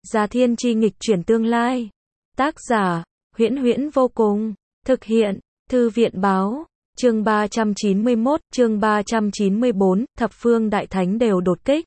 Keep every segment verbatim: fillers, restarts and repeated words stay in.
Gia Thiên Chi nghịch chuyển tương lai. Tác giả, Huyễn Huyễn vô cùng. Thực hiện, Thư viện báo. Chương ba trăm chín mươi mốt, chương ba trăm chín mươi bốn, thập phương đại thánh đều đột kích.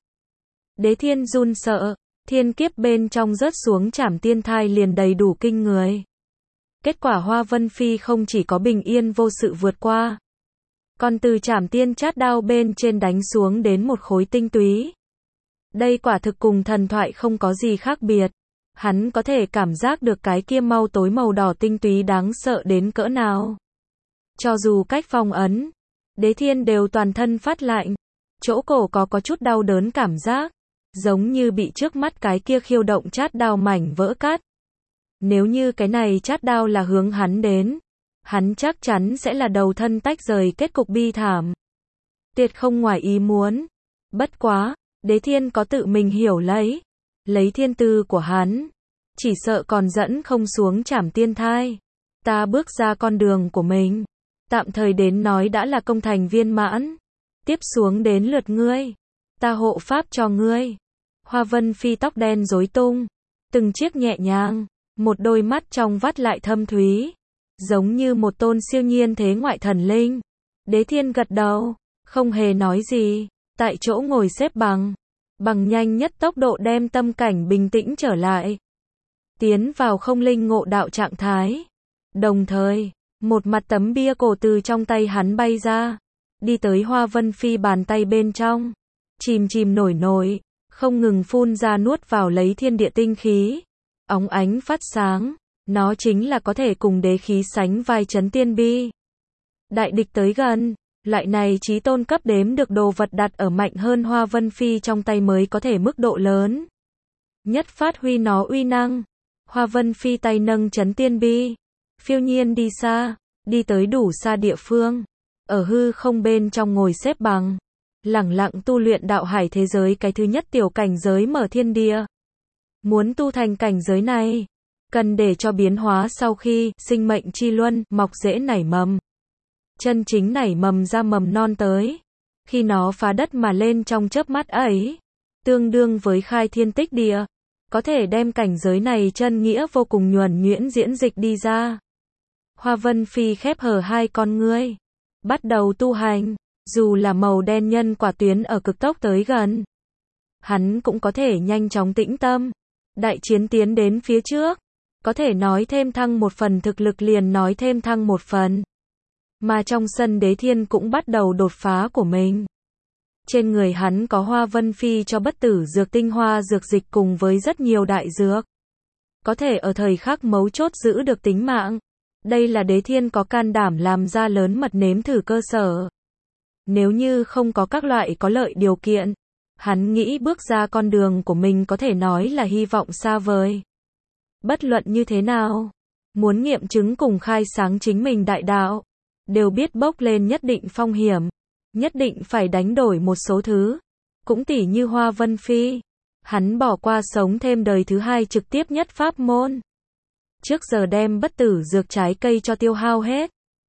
Đế Thiên run sợ, thiên kiếp bên trong rớt xuống Trảm Tiên thai liền đầy đủ kinh người. Kết quả Hoa Vân Phi không chỉ có bình yên vô sự vượt qua, còn từ Trảm Tiên chát đao bên trên đánh xuống đến một khối tinh túy. Đây quả thực cùng thần thoại không có gì khác biệt. Hắn có thể cảm giác được cái kia mau tối màu đỏ tinh túy đáng sợ đến cỡ nào. Cho dù cách phong ấn, Đế Thiên đều toàn thân phát lạnh. Chỗ cổ có có chút đau đớn cảm giác, giống như bị trước mắt cái kia khiêu động chát đao mảnh vỡ cắt. Nếu như cái này chát đao là hướng hắn đến, hắn chắc chắn sẽ là đầu thân tách rời kết cục bi thảm. Tuyệt không ngoài ý muốn. Bất quá, Đế Thiên có tự mình hiểu lấy. Lấy thiên tư của hắn, chỉ sợ còn dẫn không xuống Trảm Tiên thai. Ta bước ra con đường của mình, tạm thời đến nói đã là công thành viên mãn. Tiếp xuống đến lượt ngươi, ta hộ pháp cho ngươi. Hoa Vân Phi tóc đen rối tung, từng chiếc nhẹ nhàng, một đôi mắt trong vắt lại thâm thúy, giống như một tôn siêu nhiên thế ngoại thần linh. Đế Thiên gật đầu, không hề nói gì, tại chỗ ngồi xếp bằng, bằng nhanh nhất tốc độ đem tâm cảnh bình tĩnh trở lại, tiến vào không linh ngộ đạo trạng thái. Đồng thời, một mặt tấm bia cổ từ trong tay hắn bay ra, đi tới Hoa Vân Phi bàn tay bên trong, chìm chìm nổi nổi, không ngừng phun ra nuốt vào lấy thiên địa tinh khí, óng ánh phát sáng, nó chính là có thể cùng đế khí sánh vai Chấn Tiên Bi. Đại địch tới gần, loại này chí tôn cấp đếm được đồ vật đặt ở mạnh hơn Hoa Vân Phi trong tay mới có thể mức độ lớn nhất phát huy nó uy năng. Hoa Vân Phi tay nâng Chấn Tiên Bi, phiêu nhiên đi xa, đi tới đủ xa địa phương, ở hư không bên trong ngồi xếp bằng, lẳng lặng tu luyện đạo hải thế giới cái thứ nhất tiểu cảnh giới mở thiên địa. Muốn tu thành cảnh giới này, cần để cho biến hóa sau khi sinh mệnh chi luân mọc rễ nảy mầm. Chân chính nảy mầm ra mầm non tới, khi nó phá đất mà lên trong chớp mắt ấy, tương đương với khai thiên tích địa, có thể đem cảnh giới này chân nghĩa vô cùng nhuần nhuyễn diễn dịch đi ra. Hoa Vân Phi khép hờ hai con ngươi, bắt đầu tu hành, dù là màu đen nhân quả tuyến ở cực tốc tới gần, hắn cũng có thể nhanh chóng tĩnh tâm, đại chiến tiến đến phía trước, có thể nói thêm thăng một phần thực lực liền nói thêm thăng một phần. Mà trong sân Đế Thiên cũng bắt đầu đột phá của mình. Trên người hắn có Hoa Vân Phi cho bất tử dược tinh hoa dược dịch cùng với rất nhiều đại dược, có thể ở thời khắc mấu chốt giữ được tính mạng. Đây là Đế Thiên có can đảm làm ra lớn mật nếm thử cơ sở. Nếu như không có các loại có lợi điều kiện, hắn nghĩ bước ra con đường của mình có thể nói là hy vọng xa vời. Bất luận như thế nào, muốn nghiệm chứng cùng khai sáng chính mình đại đạo, đều biết bốc lên nhất định phong hiểm, nhất định phải đánh đổi một số thứ. Cũng tỉ như Hoa Vân Phi, hắn bỏ qua sống thêm đời thứ hai trực tiếp nhất pháp môn, trước giờ đem bất tử dược trái cây cho tiêu hao hết.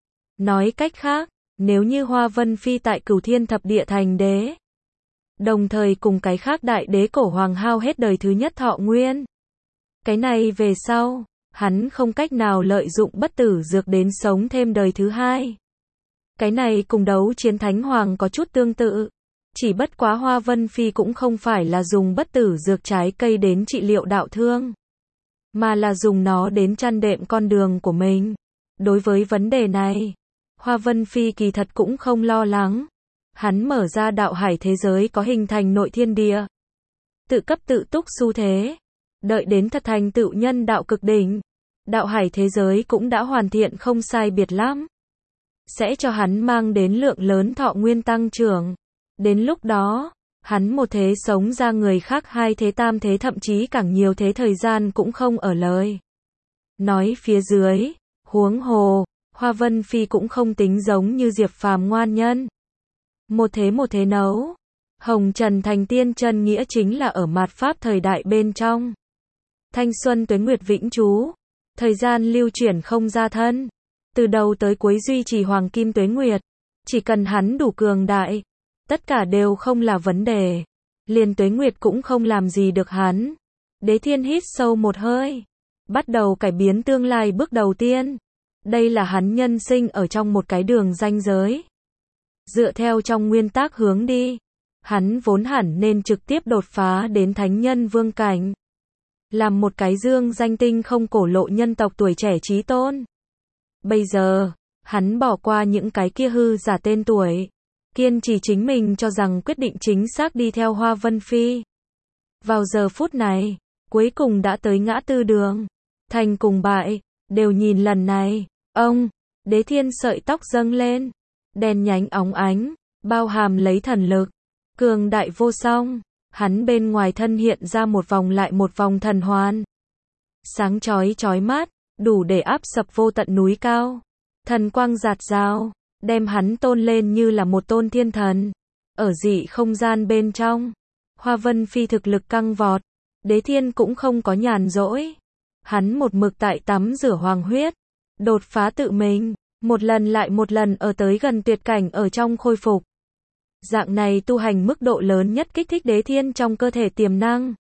Nói cách khác, nếu như Hoa Vân Phi tại Cửu Thiên Thập Địa thành đế, đồng thời cùng cái khác đại đế cổ hoàng hao hết đời thứ nhất thọ nguyên, cái này về sau, hắn không cách nào lợi dụng bất tử dược đến sống thêm đời thứ hai. Cái này cùng đấu chiến thánh hoàng có chút tương tự, chỉ bất quá Hoa Vân Phi cũng không phải là dùng bất tử dược trái cây đến trị liệu đạo thương, mà là dùng nó đến chăn đệm con đường của mình. Đối với vấn đề này, Hoa Vân Phi kỳ thật cũng không lo lắng. Hắn mở ra đạo hải thế giới có hình thành nội thiên địa, tự cấp tự túc xu thế. Đợi đến thật thành tựu nhân đạo cực đỉnh, đạo hải thế giới cũng đã hoàn thiện không sai biệt lắm, sẽ cho hắn mang đến lượng lớn thọ nguyên tăng trưởng. Đến lúc đó, hắn một thế sống ra người khác hai thế tam thế thậm chí càng nhiều thế thời gian cũng không ở lời. Nói phía dưới, huống hồ, Hoa Vân Phi cũng không tính giống như Diệp Phàm ngoan nhân. Một thế một thế nấu, hồng trần thành tiên chân nghĩa chính là ở mạt pháp thời đại bên trong. Thanh xuân tuế nguyệt vĩnh trú, thời gian lưu chuyển không ra thân, từ đầu tới cuối duy trì hoàng kim tuế nguyệt, chỉ cần hắn đủ cường đại, tất cả đều không là vấn đề, liền tuế nguyệt cũng không làm gì được hắn. Đế Thiên hít sâu một hơi, bắt đầu cải biến tương lai bước đầu tiên. Đây là hắn nhân sinh ở trong một cái đường ranh giới. Dựa theo trong nguyên tắc hướng đi, hắn vốn hẳn nên trực tiếp đột phá đến thánh nhân vương cảnh. Làm một cái dương danh tinh không cổ lộ nhân tộc tuổi trẻ chí tôn. Bây giờ, hắn bỏ qua những cái kia hư giả tên tuổi, kiên trì chính mình cho rằng quyết định chính xác đi theo Hoa Vân Phi. Vào giờ phút này, cuối cùng đã tới ngã tư đường, thành cùng bại, đều nhìn lần này, ông, Đế Thiên sợi tóc dâng lên, đen nhánh óng ánh, bao hàm lấy thần lực, cường đại vô song, hắn bên ngoài thân hiện ra một vòng lại một vòng thần hoàn. Sáng chói chói mát, đủ để áp sập vô tận núi cao. Thần quang rạt rào, đem hắn tôn lên như là một tôn thiên thần. Ở dị không gian bên trong, Hoa Vân Phi thực lực căng vọt, Đế Thiên cũng không có nhàn rỗi. Hắn một mực tại tắm rửa hoàng huyết, đột phá tự mình, một lần lại một lần ở tới gần tuyệt cảnh ở trong khôi phục. Dạng này tu hành mức độ lớn nhất kích thích Đế Thiên trong cơ thể tiềm năng.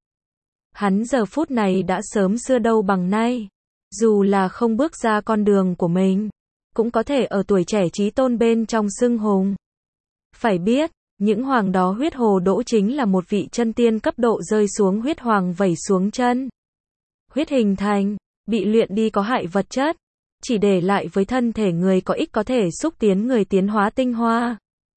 Hắn giờ phút này đã sớm xưa đâu bằng nay, dù là không bước ra con đường của mình, cũng có thể ở tuổi trẻ chí tôn bên trong xưng hùng. Phải biết, những hoàng đó huyết hồ đỗ chính là một vị chân tiên cấp độ rơi xuống huyết hoàng vẩy xuống chân. Huyết hình thành, bị luyện đi có hại vật chất, chỉ để lại với thân thể người có ích có thể xúc tiến người tiến hóa tinh hoa.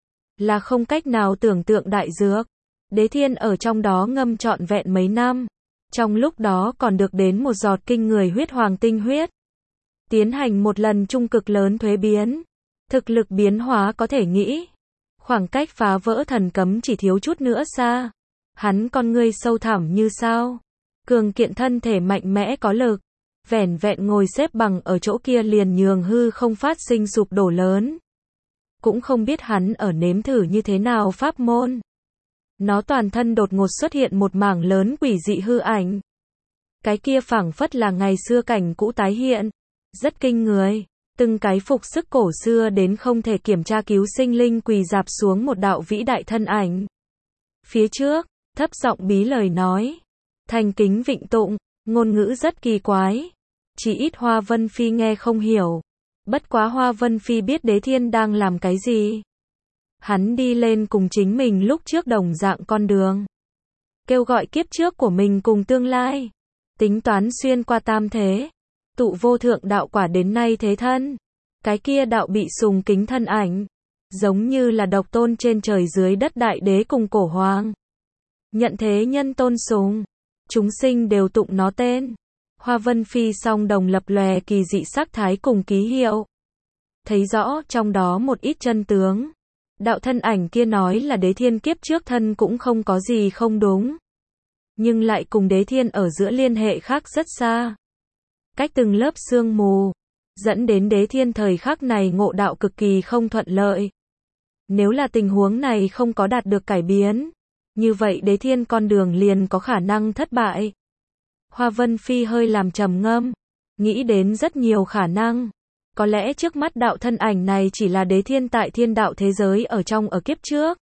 Là không cách nào tưởng tượng đại dược. Đế Thiên ở trong đó ngâm trọn vẹn mấy năm. Trong lúc đó còn được đến một giọt kinh người huyết hoàng tinh huyết. Tiến hành một lần trung cực lớn thuế biến. Thực lực biến hóa có thể nghĩ. Khoảng cách phá vỡ thần cấm chỉ thiếu chút nữa xa. Hắn con ngươi sâu thẳm như sao. Cường kiện thân thể mạnh mẽ có lực. Vẻn vẹn ngồi xếp bằng ở chỗ kia liền nhường hư không phát sinh sụp đổ lớn. Cũng không biết hắn ở nếm thử như thế nào pháp môn. Nó toàn thân đột ngột xuất hiện một mảng lớn quỷ dị hư ảnh. Cái kia phảng phất là ngày xưa cảnh cũ tái hiện. Rất kinh người. Từng cái phục sức cổ xưa đến không thể kiểm tra cứu sinh linh quỳ dạp xuống một đạo vĩ đại thân ảnh. Phía trước, thấp giọng bí lời nói. Thành kính vịnh tụng, ngôn ngữ rất kỳ quái. Chỉ ít Hoa Vân Phi nghe không hiểu. Bất quá Hoa Vân Phi biết Đế Thiên đang làm cái gì. Hắn đi lên cùng chính mình lúc trước đồng dạng con đường. Kêu gọi kiếp trước của mình cùng tương lai. Tính toán xuyên qua tam thế. Tụ vô thượng đạo quả đến nay thế thân. Cái kia đạo bị sùng kính thân ảnh. Giống như là độc tôn trên trời dưới đất đại đế cùng cổ hoàng. Nhận thế nhân tôn sùng. Chúng sinh đều tụng nó tên. Hoa Vân Phi song đồng lập lòe kỳ dị sắc thái cùng ký hiệu. Thấy rõ trong đó một ít chân tướng. Đạo thân ảnh kia nói là Đế Thiên kiếp trước thân cũng không có gì không đúng. Nhưng lại cùng Đế Thiên ở giữa liên hệ khác rất xa. Cách từng lớp sương mù. Dẫn đến Đế Thiên thời khắc này ngộ đạo cực kỳ không thuận lợi. Nếu là tình huống này không có đạt được cải biến. Như vậy Đế Thiên con đường liền có khả năng thất bại. Hoa Vân Phi hơi làm trầm ngâm. Nghĩ đến rất nhiều khả năng. Có lẽ trước mắt đạo thân ảnh này chỉ là Đế Thiên tại thiên đạo thế giới ở trong ở kiếp trước.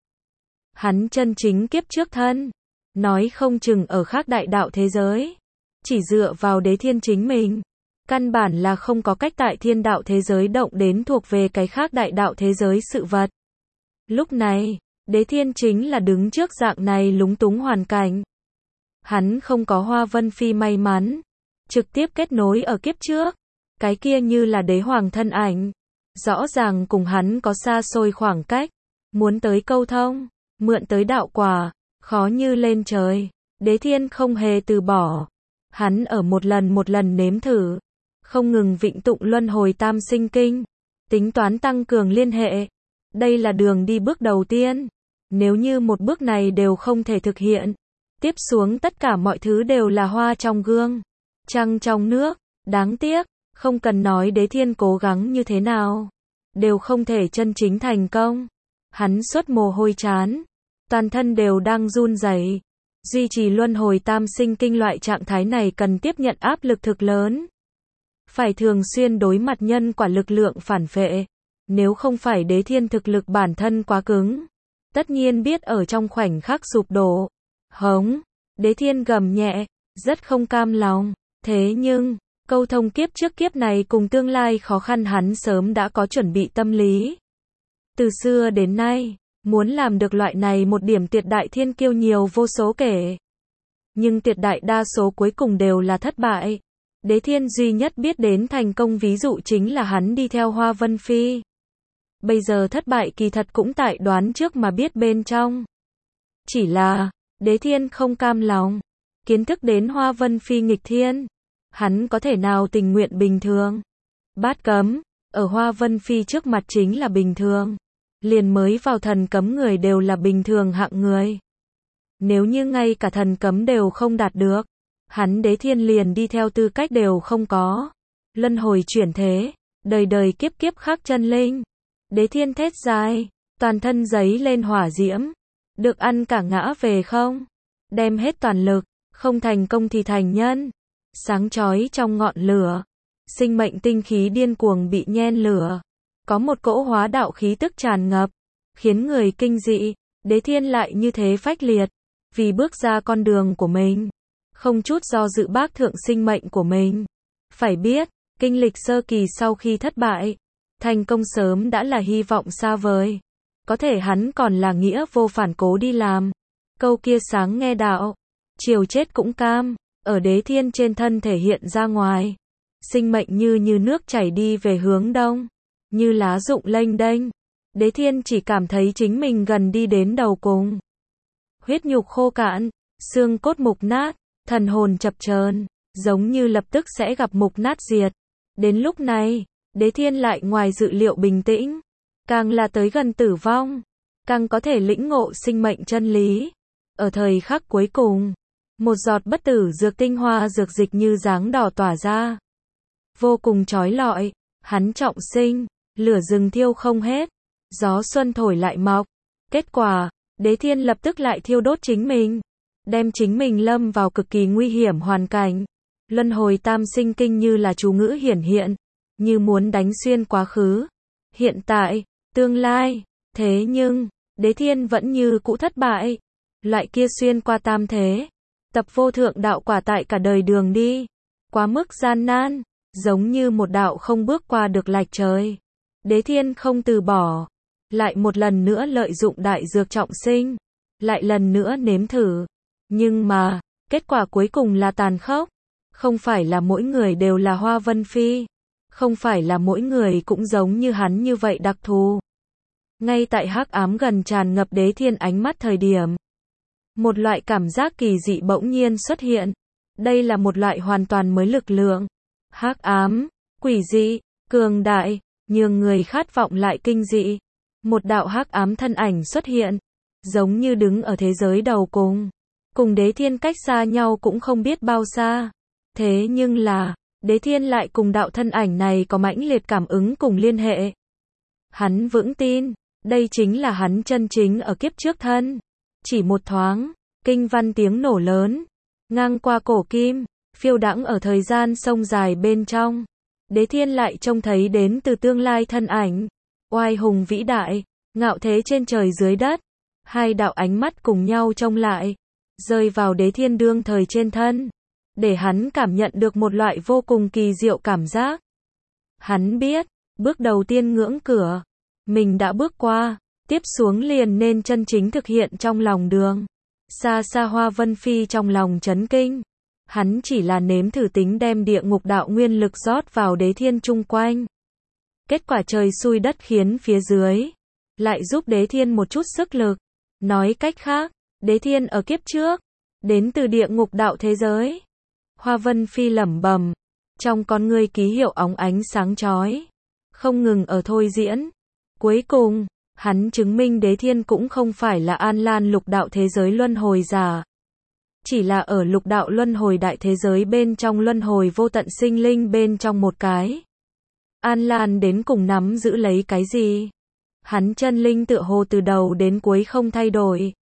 Hắn chân chính kiếp trước thân. Nói không chừng ở khác đại đạo thế giới. Chỉ dựa vào Đế Thiên chính mình. Căn bản là không có cách tại thiên đạo thế giới động đến thuộc về cái khác đại đạo thế giới sự vật. Lúc này, Đế Thiên chính là đứng trước dạng này lúng túng hoàn cảnh. Hắn không có Hoa Vân Phi may mắn. Trực tiếp kết nối ở kiếp trước. Cái kia như là đế hoàng thân ảnh. Rõ ràng cùng hắn có xa xôi khoảng cách. Muốn tới câu thông. Mượn tới đạo quả. Khó như lên trời. Đế Thiên không hề từ bỏ. Hắn ở một lần một lần nếm thử. Không ngừng vịnh tụng luân hồi tam sinh kinh. Tính toán tăng cường liên hệ. Đây là đường đi bước đầu tiên. Nếu như một bước này đều không thể thực hiện. Tiếp xuống tất cả mọi thứ đều là hoa trong gương. Trăng trong nước. Đáng tiếc. Không cần nói Đế Thiên cố gắng như thế nào. Đều không thể chân chính thành công. Hắn xuất mồ hôi chán. Toàn thân đều đang run rẩy. Duy trì luân hồi tam sinh kinh loại trạng thái này cần tiếp nhận áp lực thực lớn. Phải thường xuyên đối mặt nhân quả lực lượng phản phệ. Nếu không phải Đế Thiên thực lực bản thân quá cứng. Tất nhiên biết ở trong khoảnh khắc sụp đổ. Hống. Đế Thiên gầm nhẹ. rất không cam lòng. Thế nhưng, câu thông kiếp trước kiếp này cùng tương lai khó khăn hắn sớm đã có chuẩn bị tâm lý. Từ xưa đến nay, muốn làm được loại này một điểm tuyệt đại thiên kiêu nhiều vô số kể. Nhưng tuyệt đại đa số cuối cùng đều là thất bại. Đế Thiên duy nhất biết đến thành công ví dụ chính là hắn đi theo Hoa Vân Phi. Bây giờ thất bại kỳ thật cũng tại đoán trước mà biết bên trong. Chỉ là, Đế Thiên không cam lòng. Kiến thức đến Hoa Vân Phi nghịch thiên. Hắn có thể nào tình nguyện bình thường. Bát cấm, ở Hoa Vân Phi trước mặt chính là bình thường. Liền mới vào thần cấm người đều là bình thường hạng người. Nếu như ngay cả thần cấm đều không đạt được, hắn Đế Thiên liền đi theo tư cách đều không có. Luân hồi chuyển thế, đời đời kiếp kiếp khác chân linh. Đế Thiên thét dài, toàn thân giấy lên hỏa diễm. Được ăn cả ngã về không? Đem hết toàn lực, không thành công thì thành nhân. Sáng chói trong ngọn lửa, sinh mệnh tinh khí điên cuồng bị nhen lửa. Có một cỗ hóa đạo khí tức tràn ngập, khiến người kinh dị. Đế Thiên lại như thế phách liệt, vì bước ra con đường của mình, không chút do dự bác thượng sinh mệnh của mình. Phải biết, kinh lịch sơ kỳ sau khi thất bại, thành công sớm đã là hy vọng xa vời. Có thể hắn còn là nghĩa vô phản cố đi làm. Câu kia sáng nghe đạo, chiều chết cũng cam, ở Đế Thiên trên thân thể hiện ra ngoài. Sinh mệnh như như nước chảy đi về hướng đông, như lá rụng lênh đênh. Đế Thiên chỉ cảm thấy chính mình gần đi đến đầu cùng. Huyết nhục khô cạn, xương cốt mục nát, thần hồn chập chờn, giống như lập tức sẽ gặp mục nát diệt. Đến lúc này, Đế Thiên lại ngoài dự liệu bình tĩnh. Càng là tới gần tử vong, càng có thể lĩnh ngộ sinh mệnh chân lý. Ở thời khắc cuối cùng, một giọt bất tử dược tinh hoa dược dịch như dáng đỏ tỏa ra. Vô cùng chói lọi, hắn trọng sinh, lửa rừng thiêu không hết, gió xuân thổi lại mọc. Kết quả, Đế Thiên lập tức lại thiêu đốt chính mình, đem chính mình lâm vào cực kỳ nguy hiểm hoàn cảnh. Luân hồi tam sinh kinh như là chú ngữ hiển hiện, như muốn đánh xuyên quá khứ, hiện tại, tương lai. Thế nhưng, Đế Thiên vẫn như cũ thất bại. Loại kia xuyên qua tam thế, tập vô thượng đạo quả tại cả đời đường đi, quá mức gian nan, giống như một đạo không bước qua được lạch trời. Đế Thiên không từ bỏ, lại một lần nữa lợi dụng đại dược trọng sinh, lại lần nữa nếm thử. Nhưng mà, kết quả cuối cùng là tàn khốc. Không phải là mỗi người đều là Hoa Vân Phi, không phải là mỗi người cũng giống như hắn như vậy đặc thù. Ngay tại hắc ám gần tràn ngập Đế Thiên ánh mắt thời điểm, một loại cảm giác kỳ dị bỗng nhiên xuất hiện. Đây là một loại hoàn toàn mới lực lượng. Hắc ám, quỷ dị, cường đại, nhường người khát vọng lại kinh dị. Một đạo hắc ám thân ảnh xuất hiện, giống như đứng ở thế giới đầu cùng. Cùng Đế Thiên cách xa nhau cũng không biết bao xa. Thế nhưng là, Đế Thiên lại cùng đạo thân ảnh này có mãnh liệt cảm ứng cùng liên hệ. Hắn vững tin, đây chính là hắn chân chính ở kiếp trước thân. Chỉ một thoáng, kinh văn tiếng nổ lớn, ngang qua cổ kim, phiêu đãng ở thời gian sông dài bên trong. Đế Thiên lại trông thấy đến từ tương lai thân ảnh, oai hùng vĩ đại, ngạo thế trên trời dưới đất. Hai đạo ánh mắt cùng nhau trông lại, rơi vào Đế Thiên đương thời trên thân, để hắn cảm nhận được một loại vô cùng kỳ diệu cảm giác. Hắn biết, bước đầu tiên ngưỡng cửa, mình đã bước qua, tiếp xuống liền nên chân chính thực hiện trong lòng đường. Xa xa Hoa Vân Phi trong lòng chấn kinh. Hắn chỉ là nếm thử tính đem địa ngục đạo nguyên lực rót vào Đế Thiên chung quanh. Kết quả trời xui đất khiến phía dưới lại giúp Đế Thiên một chút sức lực. Nói cách khác, Đế Thiên ở kiếp trước đến từ địa ngục đạo thế giới. Hoa Vân Phi lẩm bẩm, trong con ngươi ký hiệu óng ánh sáng chói, không ngừng ở thôi diễn. Cuối cùng, hắn chứng minh Đế Thiên cũng không phải là An Lan lục đạo thế giới luân hồi giả. Chỉ là ở lục đạo luân hồi đại thế giới bên trong luân hồi vô tận sinh linh bên trong một cái. An Lan đến cùng nắm giữ lấy cái gì? Hắn chân linh tựa hồ từ đầu đến cuối không thay đổi.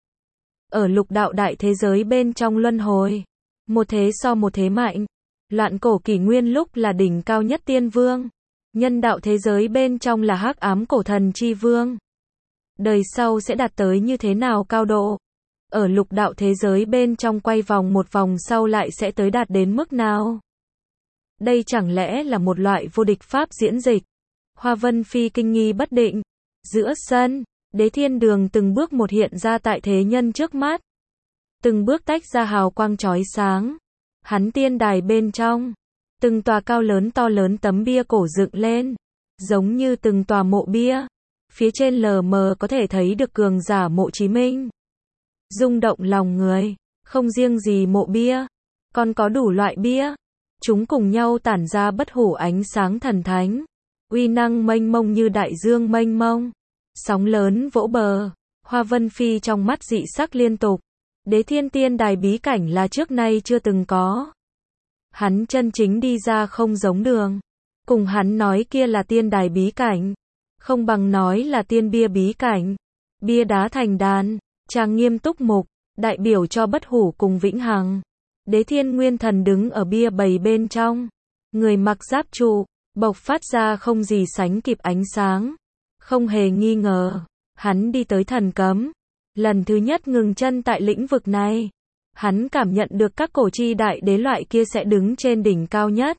Ở lục đạo đại thế giới bên trong luân hồi, một thế so một thế mạnh. Loạn cổ kỷ nguyên lúc là đỉnh cao nhất tiên vương. Nhân đạo thế giới bên trong là hắc ám cổ thần chi vương. Đời sau sẽ đạt tới như thế nào cao độ? ở lục đạo thế giới bên trong quay vòng một vòng sau lại sẽ tới đạt đến mức nào? Đây chẳng lẽ là một loại vô địch pháp diễn dịch? Hoa Vân Phi kinh nghi bất định. Giữa sân, Đế Thiên Đường từng bước một hiện ra tại thế nhân trước mắt. Từng bước tách ra hào quang chói sáng. Hắn tiên đài bên trong, từng tòa cao lớn to lớn tấm bia cổ dựng lên, giống như từng tòa mộ bia. Phía trên lờ mờ có thể thấy được cường giả Mộ Chí Minh. Rung động lòng người, không riêng gì mộ bia, còn có đủ loại bia. Chúng cùng nhau tản ra bất hủ ánh sáng thần thánh, uy năng mênh mông như đại dương mênh mông. Sóng lớn vỗ bờ, Hoa Vân Phi trong mắt dị sắc liên tục. Đế Thiên tiên đài bí cảnh là trước nay chưa từng có. Hắn chân chính đi ra không giống đường. Cùng hắn nói kia là tiên đài bí cảnh, không bằng nói là tiên bia bí cảnh. Bia đá thành đàn, trang nghiêm túc mục, đại biểu cho bất hủ cùng vĩnh hằng. Đế Thiên Nguyên Thần đứng ở bia bầy bên trong, người mặc giáp trụ, bộc phát ra không gì sánh kịp ánh sáng. Không hề nghi ngờ, hắn đi tới thần cấm, lần thứ nhất ngừng chân tại lĩnh vực này. Hắn cảm nhận được các cổ chi đại đế loại kia sẽ đứng trên đỉnh cao nhất.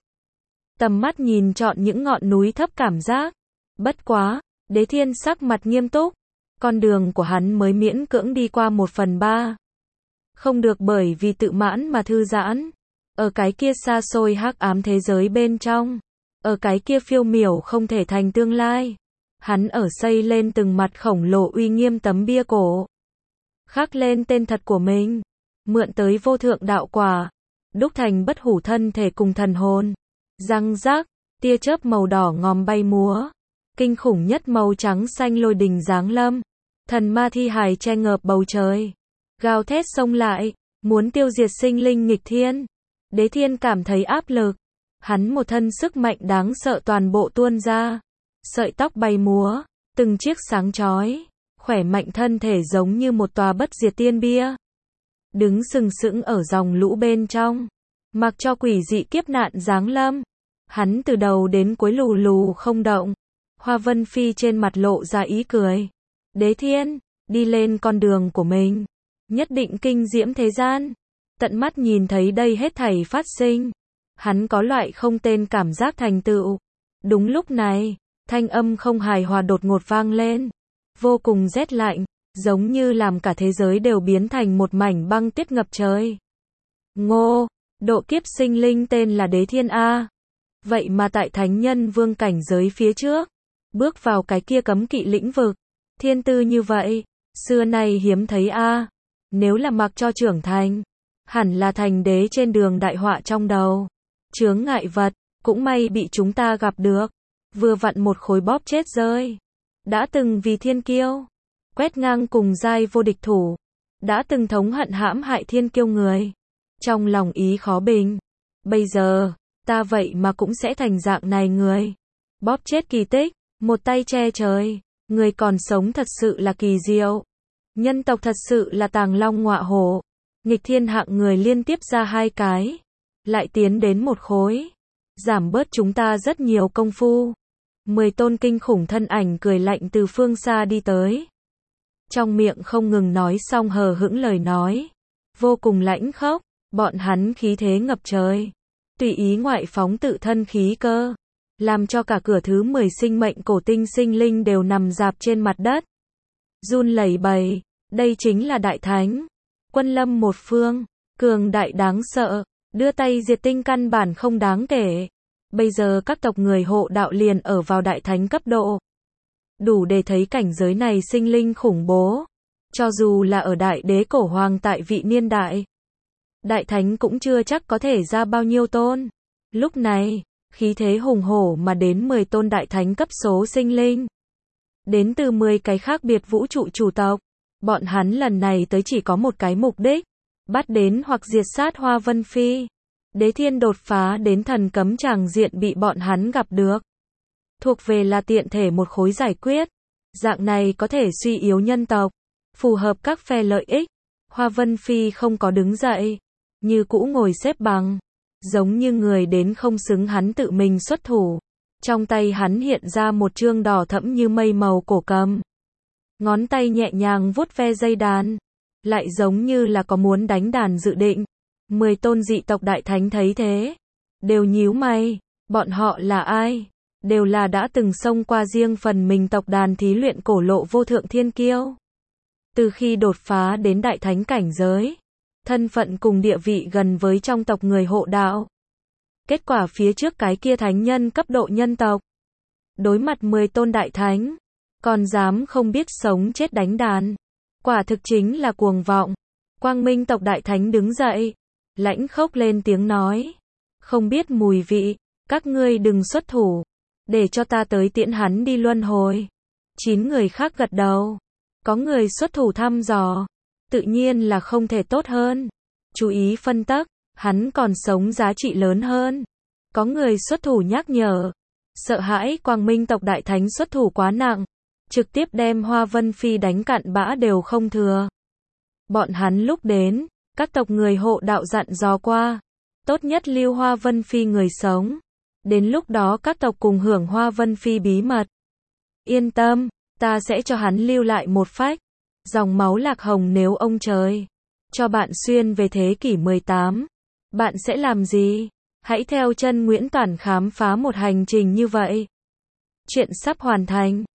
Tầm mắt nhìn trọn những ngọn núi thấp cảm giác. Bất quá, Đế Thiên sắc mặt nghiêm túc. Con đường của hắn mới miễn cưỡng đi qua một phần ba. Không được bởi vì tự mãn mà thư giãn. Ở cái kia xa xôi hắc ám thế giới bên trong. Ở cái kia phiêu miểu không thể thành tương lai. Hắn ở xây lên từng mặt khổng lồ uy nghiêm tấm bia cổ. Khắc lên tên thật của mình. Mượn tới vô thượng đạo quả. Đúc thành bất hủ thân thể cùng thần hồn. Răng rác, tia chớp màu đỏ ngòm bay múa. Kinh khủng nhất màu trắng xanh lôi đình giáng lâm. Thần ma thi hài che ngợp bầu trời. Gào thét xông lại, muốn tiêu diệt sinh linh nghịch thiên. Đế Thiên cảm thấy áp lực. Hắn một thân sức mạnh đáng sợ toàn bộ tuôn ra. Sợi tóc bay múa, từng chiếc sáng chói. Khỏe mạnh thân thể giống như một tòa bất diệt tiên bia. Đứng sừng sững ở dòng lũ bên trong. Mặc cho quỷ dị kiếp nạn giáng lâm. Hắn từ đầu đến cuối lù lù không động. Hoa Vân Phi trên mặt lộ ra ý cười. Đế Thiên, đi lên con đường của mình. Nhất định kinh diễm thế gian. Tận mắt nhìn thấy đây hết thảy phát sinh. Hắn có loại không tên cảm giác thành tựu. Đúng lúc này, thanh âm không hài hòa đột ngột vang lên. Vô cùng rét lạnh, giống như làm cả thế giới đều biến thành một mảnh băng tuyết ngập trời. Ngô, độ kiếp sinh linh tên là Đế Thiên A. Vậy mà tại thánh nhân vương cảnh giới phía trước, bước vào cái kia cấm kỵ lĩnh vực. Thiên tư như vậy, xưa nay hiếm thấy A. Nếu là mặc cho trưởng thành, hẳn là thành đế trên đường đại họa trong đầu. Chướng ngại vật, cũng may bị chúng ta gặp được. Vừa vặn một khối bóp chết rơi. Đã từng vì thiên kiêu, quét ngang cùng giai vô địch thủ. Đã từng thống hận hãm hại thiên kiêu người. Trong lòng ý khó bình. Bây giờ, ta vậy mà cũng sẽ thành dạng này người. Bóp chết kỳ tích, một tay che trời. Người còn sống thật sự là kỳ diệu. Nhân tộc thật sự là tàng long ngọa hổ. Nghịch thiên hạng người liên tiếp ra hai cái. Lại tiến đến một khối. Giảm bớt chúng ta rất nhiều công phu. Mười tôn kinh khủng thân ảnh cười lạnh từ phương xa đi tới. Trong miệng không ngừng nói xong hờ hững lời nói. Vô cùng lãnh khốc. Bọn hắn khí thế ngập trời. Tùy ý ngoại phóng tự thân khí cơ. Làm cho cả cửa thứ mười sinh mệnh cổ tinh sinh linh đều nằm dạp trên mặt đất. Run lẩy bẩy. Đây chính là đại thánh. Quân lâm một phương. Cường đại đáng sợ. Đưa tay diệt tinh căn bản không đáng kể. Bây giờ các tộc người hộ đạo liền ở vào đại thánh cấp độ. Đủ để thấy cảnh giới này sinh linh khủng bố. Cho dù là ở đại đế cổ hoàng tại vị niên đại. Đại thánh cũng chưa chắc có thể ra bao nhiêu tôn. Lúc này, khí thế hùng hổ mà đến mười tôn đại thánh cấp số sinh linh. Đến từ mười cái khác biệt vũ trụ chủ tộc. Bọn hắn lần này tới chỉ có một cái mục đích. Bắt đến hoặc diệt sát Hoa Vân Phi. Đế Thiên đột phá đến thần cấm tràng diện bị bọn hắn gặp được. Thuộc về là tiện thể một khối giải quyết. Dạng này có thể suy yếu nhân tộc. Phù hợp các phe lợi ích. Hoa Vân Phi không có đứng dậy. Như cũ ngồi xếp bằng. Giống như người đến không xứng hắn tự mình xuất thủ. Trong tay hắn hiện ra một chương đỏ thẫm như mây màu cổ cầm. Ngón tay nhẹ nhàng vuốt ve dây đàn. lại giống như là có muốn đánh đàn dự định. Mười tôn dị tộc đại thánh thấy thế, đều nhíu mày, bọn họ là ai? Đều là đã từng xông qua riêng phần mình tộc đàn thí luyện cổ lộ vô thượng thiên kiêu. Từ khi đột phá đến đại thánh cảnh giới, thân phận cùng địa vị gần với trong tộc người hộ đạo. Kết quả phía trước cái kia thánh nhân cấp độ nhân tộc, đối mặt mười tôn đại thánh, còn dám không biết sống chết đánh đàn. Quả thực chính là cuồng vọng. Quang Minh tộc đại thánh đứng dậy, lãnh khốc lên tiếng nói. Không biết mùi vị, các ngươi đừng xuất thủ, để cho ta tới tiễn hắn đi luân hồi. Chín người khác gật đầu. Có người xuất thủ thăm dò, tự nhiên là không thể tốt hơn. Chú ý phân tắc, hắn còn sống giá trị lớn hơn. Có người xuất thủ nhắc nhở, sợ hãi Quang Minh tộc đại thánh xuất thủ quá nặng, trực tiếp đem Hoa Vân Phi đánh cạn bã đều không thừa. Bọn hắn lúc đến, các tộc người hộ đạo dặn dò qua, tốt nhất lưu Hoa Vân Phi người sống. Đến lúc đó các tộc cùng hưởng Hoa Vân Phi bí mật. Yên tâm, ta sẽ cho hắn lưu lại một phách. Dòng máu lạc hồng nếu ông trời cho bạn xuyên về thế kỷ mười tám, bạn sẽ làm gì? Hãy theo chân Nguyễn Toản khám phá một hành trình như vậy. Chuyện sắp hoàn thành.